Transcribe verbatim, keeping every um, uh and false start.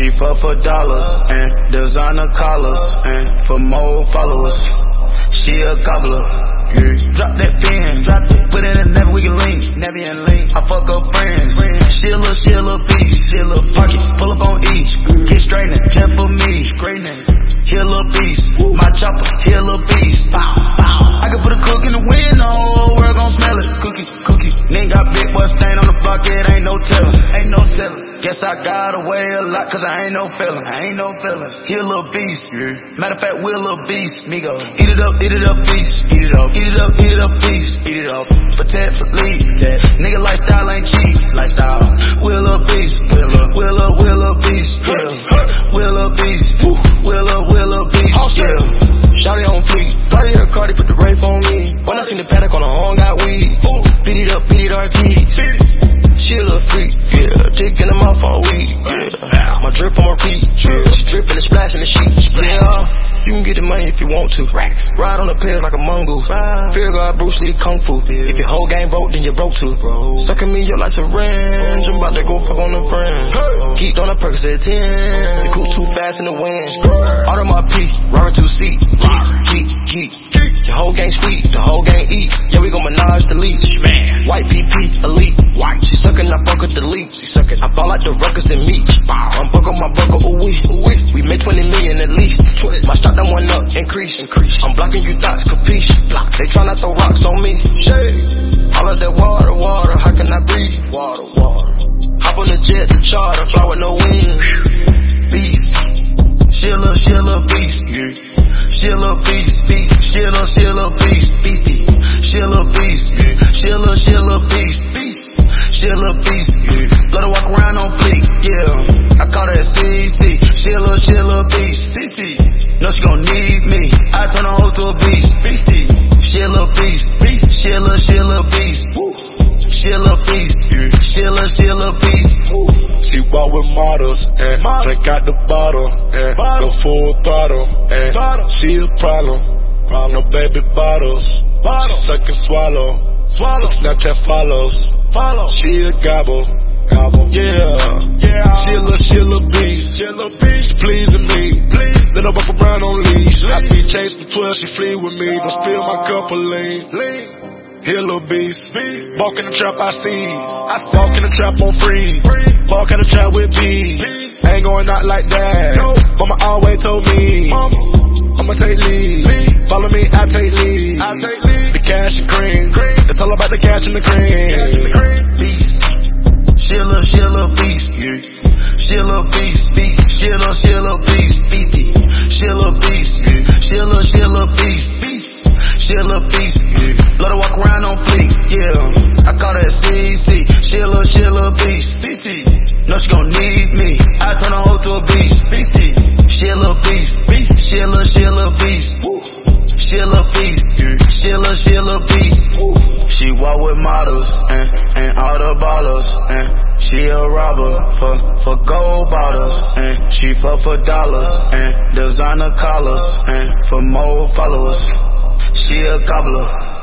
she fuck for dollars and designer collars and for more followers. She a gobbler. Yeah. Drop that pen, drop it, put it in the never we can link, never and link. I fuck up friends, friends. She a little, she a little beast, she a little pocket, pull up on each, get straightening, just for me, straightening. He a little beast, my chopper, he a little beast. Bow, bow. I can put a cook in the wind, the whole world gon' smell it. Cookie, cookie. Nigga got big boy stain on the bucket, ain't no telling, ain't no telling. Guess I got away a lot, cause I ain't no feeling, I ain't no feeling. He a little beast, yeah. Matter of fact, we a little beast, migo. Eat it up, eat it up, beast, eat it up, eat it up, eat it up, beast, eat it up. Protect, for lead, yeah. Nigga lifestyle ain't cheap, lifestyle. We a little beast, we a little, we a little, we a little beast, yeah. We a little beast, we a little, we a little beast, yeah. Shout it on fleek, party her Cardi, put the rape on me. When I seen the paddock on the horn, got weed. Beat it up, beat it R Ts. She a little freak, yeah. Dick in the mouth all week, yeah. My drip on repeat, yeah. She drippin' and splashing the sheets, yeah. You can get the money if you want to. Racks. Ride on the pairs like a mongoose. Fear God, Bruce Lee, Kung Fu. If your whole game broke, then you broke too. Sucking me up like syringe. I'm about to go fuck on the friend. Geeked on a Percocet ten. The coupe too fast in the wind. Auto my P, Robert two C. Geek, geek, geek. Your whole gang sweet, the whole gang eat. Yeah, we gon' menage the leech. White P P, elite. White. She suckin', I fuck with the leech. She suckin', I ball like the Ruckers and Meech. I'm buck on my buckle, ooh wee. We made twenty million at least. My stock done went up, increase. increase. I'm blocking you thoughts, capiche. Block. They tryna throw rocks on me. Shade. All of that water, water, how can I breathe? Water, water. Hop on the jet, the charter, fly with no wings. Beast. She a little, she a little beast. Yeah. She a little beast, beast. She a little, she a little beast, beastie. She a little beast. Yeah. She a little, she a little beast, beast. She a little beast. Yeah. Let her walk around on fleek. Yeah. I call her C C. She a little, she a little beast. C C. No, she gon' need me. I turn her hoe to a beast. Beastie. She a little beast. Beast. She a little, she a little beast. Woo. She a little beast. Yeah. She a little, she a little beast. Woo. She walk with models and Model. Drink out the bottle and go full throttle and bottle. She a problem. problem. No baby bottles. Bottle. She suck and swallow. Swallow. Snapchat follows. Follow. She a gobble. Gobble. Yeah. Yeah. She a little, she a little beast. She a little beast. She pleasing me. Please. Let her walk around on leash. I be chasing the twelve, she flee with me. Don't spill my cup of lean. Lean. He a little beast. beast. Walk in the trap, I seize. I walk in the trap on freeze. freeze. Walk in the trap with bees. Bees. Ain't going out like that. No. Mama always told me. Mama. I'ma take lead. lead. Follow me, I take lead. I take lead. The cash and cream. cream. It's all about the cash and the cream. Cash and the cream. Beast. She a little, she a little beast. Yeah. She a little beast. Beast. She a little, she a little beast. Beastie. She a little beast. Yeah. She a little, she a little beast. Beast. She a little beast. Yeah. Let her walk around on fleek. Yeah. I call her C C. She a little, she a little beast. Beastie. No, she gon' need me. I turn her hoe to a beast. Beastie. She a little beast. Beast. She a little, she a little beast. Woo. She a little beast. Yeah. She a little, she a little beast. Woo. She walk with models and, and all the ballers and she a robber for, for gold bottles and she fuck for dollars and designer collars and for more followers. She a gobbler.